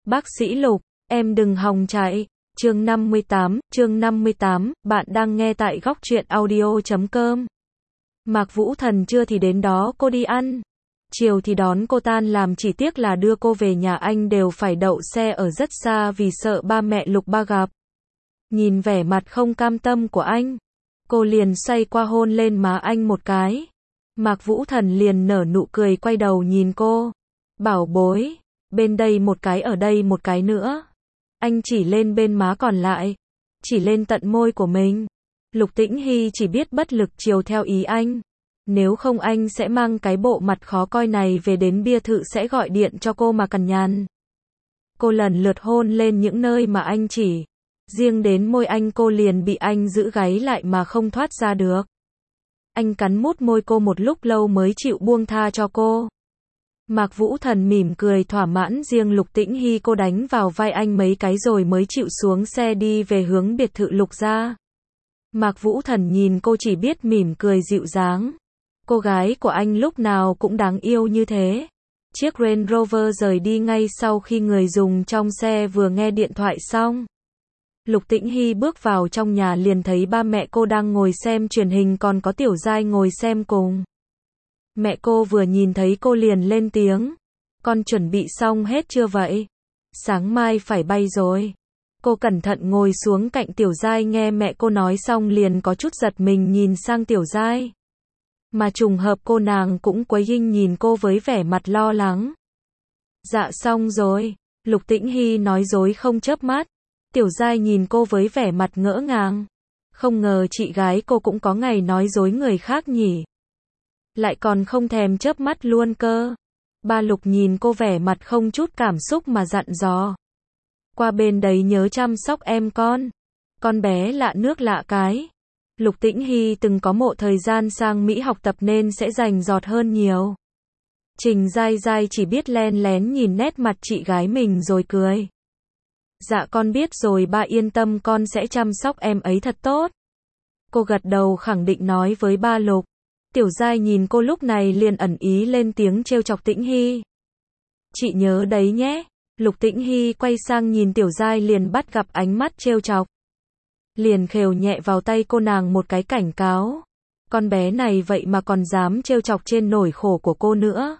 Bác sĩ Lục, em đừng hòng chạy. Chương 58, bạn đang nghe tại góc truyện audio.com. Mạc Vũ Thần trưa thì đến đó cô đi ăn, chiều thì đón cô tan làm, chỉ tiếc là đưa cô về nhà anh đều phải đậu xe ở rất xa vì sợ ba mẹ Lục Ba gặp. Nhìn vẻ mặt không cam tâm của anh, cô liền xoay qua hôn lên má anh một cái. Mạc Vũ Thần liền nở nụ cười quay đầu nhìn cô. Bảo bối, bên đây một cái, ở đây một cái nữa. Anh chỉ lên bên má còn lại, chỉ lên tận môi của mình. Lục Tĩnh Hy chỉ biết bất lực chiều theo ý anh. Nếu không anh sẽ mang cái bộ mặt khó coi này về đến biệt thự, sẽ gọi điện cho cô mà cằn nhằn. Cô lần lượt hôn lên những nơi mà anh chỉ. Riêng đến môi anh cô liền bị anh giữ gáy lại mà không thoát ra được. Anh cắn mút môi cô một lúc lâu mới chịu buông tha cho cô. Mạc Vũ Thần mỉm cười thỏa mãn, riêng Lục Tĩnh Hy cô đánh vào vai anh mấy cái rồi mới chịu xuống xe đi về hướng biệt thự Lục gia. Mạc Vũ Thần nhìn cô chỉ biết mỉm cười dịu dàng. Cô gái của anh lúc nào cũng đáng yêu như thế. Chiếc Range Rover rời đi ngay sau khi người dùng trong xe vừa nghe điện thoại xong. Lục Tĩnh Hy bước vào trong nhà liền thấy ba mẹ cô đang ngồi xem truyền hình, còn có Tiểu Giai ngồi xem cùng. Mẹ cô vừa nhìn thấy cô liền lên tiếng. Con chuẩn bị xong hết chưa vậy? Sáng mai phải bay rồi. Cô cẩn thận ngồi xuống cạnh Tiểu Giai, nghe mẹ cô nói xong liền có chút giật mình nhìn sang Tiểu Giai. Mà trùng hợp cô nàng cũng quấy ghinh nhìn cô với vẻ mặt lo lắng. Dạ xong rồi, Lục Tĩnh Hy nói dối không chớp mắt. Tiểu Giai nhìn cô với vẻ mặt ngỡ ngàng. Không ngờ chị gái cô cũng có ngày nói dối người khác nhỉ. Lại còn không thèm chớp mắt luôn cơ. Ba Lục nhìn cô vẻ mặt không chút cảm xúc mà dặn dò. Qua bên đấy nhớ chăm sóc em con bé lạ nước lạ cái. Lục Tĩnh Hy từng có một thời gian sang Mỹ học tập nên sẽ rành rọt hơn nhiều. Trình Giai Giai chỉ biết len lén nhìn nét mặt chị gái mình rồi cười. Dạ con biết rồi ba yên tâm, con sẽ chăm sóc em ấy thật tốt. Cô gật đầu khẳng định nói với ba Lục. Tiểu Giai nhìn cô lúc này liền ẩn ý lên tiếng trêu chọc Tĩnh Hy. Chị nhớ đấy nhé. Lục Tĩnh Hy quay sang nhìn Tiểu Giai liền bắt gặp ánh mắt trêu chọc. Liền khều nhẹ vào tay cô nàng một cái cảnh cáo. Con bé này vậy mà còn dám trêu chọc trên nỗi khổ của cô nữa.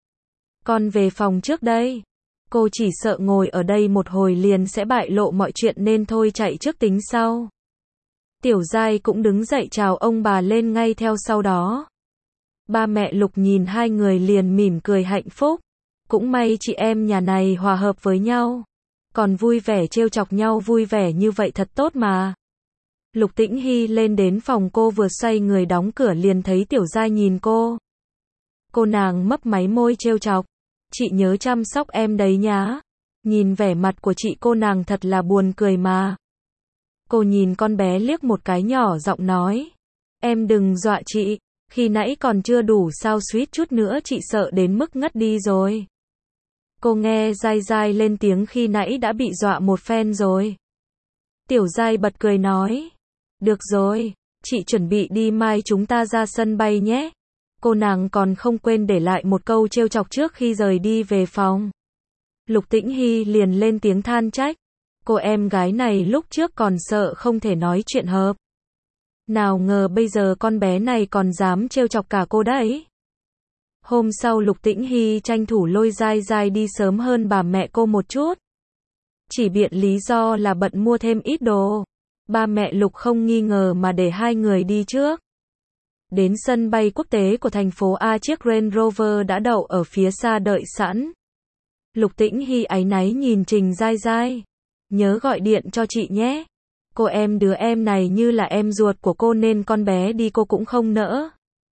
Con về phòng trước đây. Cô chỉ sợ ngồi ở đây một hồi liền sẽ bại lộ mọi chuyện nên thôi chạy trước tính sau. Tiểu Giai cũng đứng dậy chào ông bà lên ngay theo sau đó. Ba mẹ Lục nhìn hai người liền mỉm cười hạnh phúc. Cũng may chị em nhà này hòa hợp với nhau. Còn vui vẻ trêu chọc nhau vui vẻ như vậy thật tốt mà. Lục Tĩnh Hy lên đến phòng cô vừa xoay người đóng cửa liền thấy Tiểu Giai nhìn cô. Cô nàng mấp máy môi trêu chọc. Chị nhớ chăm sóc em đấy nhá. Nhìn vẻ mặt của chị cô nàng thật là buồn cười mà. Cô nhìn con bé liếc một cái nhỏ giọng nói. Em đừng dọa chị. Khi nãy còn chưa đủ sao, suýt chút nữa chị sợ đến mức ngất đi rồi. Cô nghe Giai Giai lên tiếng khi nãy đã bị dọa một phen rồi. Tiểu Giai bật cười nói. Được rồi, chị chuẩn bị đi, mai chúng ta ra sân bay nhé. Cô nàng còn không quên để lại một câu trêu chọc trước khi rời đi về phòng. Lục Tĩnh Hy liền lên tiếng than trách. Cô em gái này lúc trước còn sợ không thể nói chuyện hợp. Nào ngờ bây giờ con bé này còn dám trêu chọc cả cô đấy. Hôm sau Lục Tĩnh Hy tranh thủ lôi Giai Giai đi sớm hơn bà mẹ cô một chút. Chỉ biện lý do là bận mua thêm ít đồ. Ba mẹ Lục không nghi ngờ mà để hai người đi trước. Đến sân bay quốc tế của thành phố A, chiếc Range Rover đã đậu ở phía xa đợi sẵn. Lục Tĩnh Hy áy náy nhìn Trình Giai Giai. Nhớ gọi điện cho chị nhé. Cô em đứa em này như là em ruột của cô nên con bé đi cô cũng không nỡ.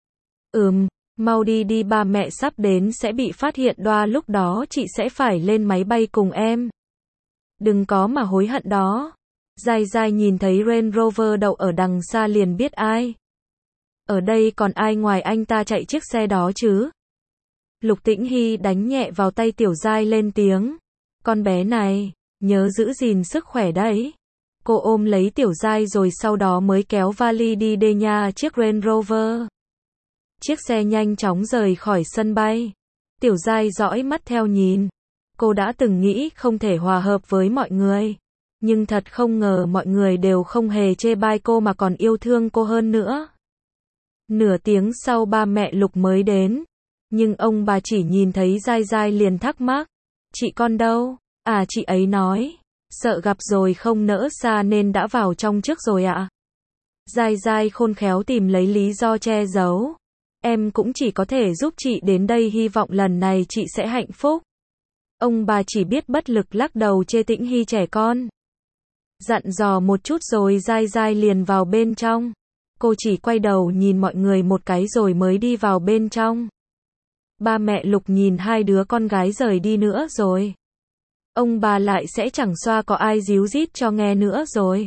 Mau đi đi, ba mẹ sắp đến sẽ bị phát hiện đoa, lúc đó chị sẽ phải lên máy bay cùng em. Đừng có mà hối hận đó. Giai Giai nhìn thấy Range Rover đậu ở đằng xa liền biết ai. Ở đây còn ai ngoài anh ta chạy chiếc xe đó chứ? Lục Tĩnh Hy đánh nhẹ vào tay Tiểu Giai lên tiếng. Con bé này, nhớ giữ gìn sức khỏe đấy. Cô ôm lấy Tiểu Giai rồi sau đó mới kéo vali đi đê nha chiếc Range Rover. Chiếc xe nhanh chóng rời khỏi sân bay. Tiểu Giai dõi mắt theo nhìn. Cô đã từng nghĩ không thể hòa hợp với mọi người. Nhưng thật không ngờ mọi người đều không hề chê bai cô mà còn yêu thương cô hơn nữa. Nửa tiếng sau ba mẹ Lục mới đến. Nhưng ông bà chỉ nhìn thấy Giai Giai liền thắc mắc. Chị con đâu? À, chị ấy nói. Sợ gặp rồi không nỡ xa nên đã vào trong trước rồi ạ. Giai Giai khôn khéo tìm lấy lý do che giấu. Em cũng chỉ có thể giúp chị đến đây, hy vọng lần này chị sẽ hạnh phúc. Ông bà chỉ biết bất lực lắc đầu chê Tĩnh Hy trẻ con. Dặn dò một chút rồi Giai Giai liền vào bên trong. Cô chỉ quay đầu nhìn mọi người một cái rồi mới đi vào bên trong. Ba mẹ Lục nhìn hai đứa con gái rời đi nữa rồi. Ông bà lại sẽ chẳng xoa có ai díu dít cho nghe nữa rồi.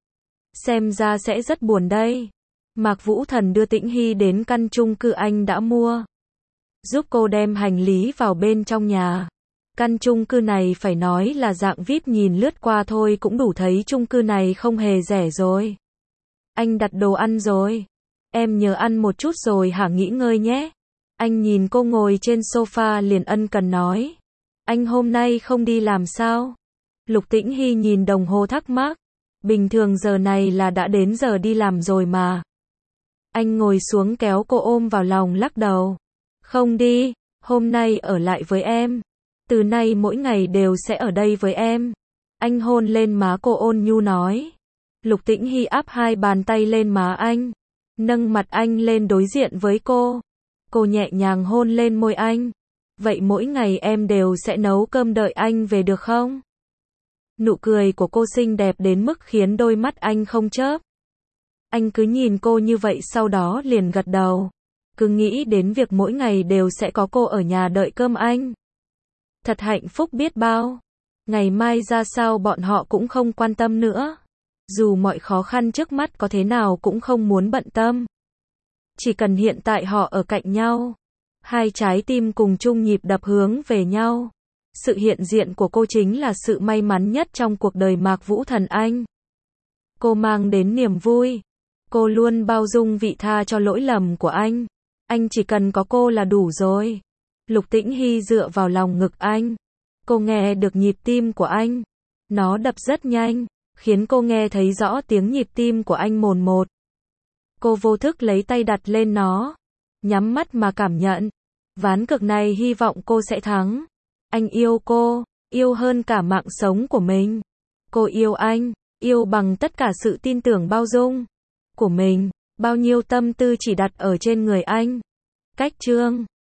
Xem ra sẽ rất buồn đây. Mạc Vũ Thần đưa Tĩnh Hy đến căn chung cư anh đã mua. Giúp cô đem hành lý vào bên trong nhà. Căn chung cư này phải nói là dạng VIP, nhìn lướt qua thôi cũng đủ thấy chung cư này không hề rẻ rồi. Anh đặt đồ ăn rồi. Em nhớ ăn một chút rồi hả, nghỉ ngơi nhé. Anh nhìn cô ngồi trên sofa liền ân cần nói. Anh hôm nay không đi làm sao? Lục Tĩnh Hy nhìn đồng hồ thắc mắc. Bình thường giờ này là đã đến giờ đi làm rồi mà. Anh ngồi xuống kéo cô ôm vào lòng lắc đầu. Không đi, hôm nay ở lại với em. Từ nay mỗi ngày đều sẽ ở đây với em. Anh hôn lên má cô ôn nhu nói. Lục Tĩnh Hy áp hai bàn tay lên má anh. Nâng mặt anh lên đối diện với cô. Cô nhẹ nhàng hôn lên môi anh. Vậy mỗi ngày em đều sẽ nấu cơm đợi anh về được không? Nụ cười của cô xinh đẹp đến mức khiến đôi mắt anh không chớp. Anh cứ nhìn cô như vậy sau đó liền gật đầu. Cứ nghĩ đến việc mỗi ngày đều sẽ có cô ở nhà đợi cơm anh. Thật hạnh phúc biết bao. Ngày mai ra sao bọn họ cũng không quan tâm nữa. Dù mọi khó khăn trước mắt có thế nào cũng không muốn bận tâm. Chỉ cần hiện tại họ ở cạnh nhau. Hai trái tim cùng chung nhịp đập hướng về nhau. Sự hiện diện của cô chính là sự may mắn nhất trong cuộc đời Mạc Vũ Thần anh. Cô mang đến niềm vui. Cô luôn bao dung vị tha cho lỗi lầm của anh. Anh chỉ cần có cô là đủ rồi. Lục Tĩnh Hy dựa vào lòng ngực anh. Cô nghe được nhịp tim của anh. Nó đập rất nhanh, khiến cô nghe thấy rõ tiếng nhịp tim của anh mồn một. Cô vô thức lấy tay đặt lên nó. Nhắm mắt mà cảm nhận. Ván cược này hy vọng cô sẽ thắng. Anh yêu cô, yêu hơn cả mạng sống của mình. Cô yêu anh, yêu bằng tất cả sự tin tưởng bao dung của mình. Bao nhiêu tâm tư chỉ đặt ở trên người anh. Cách chương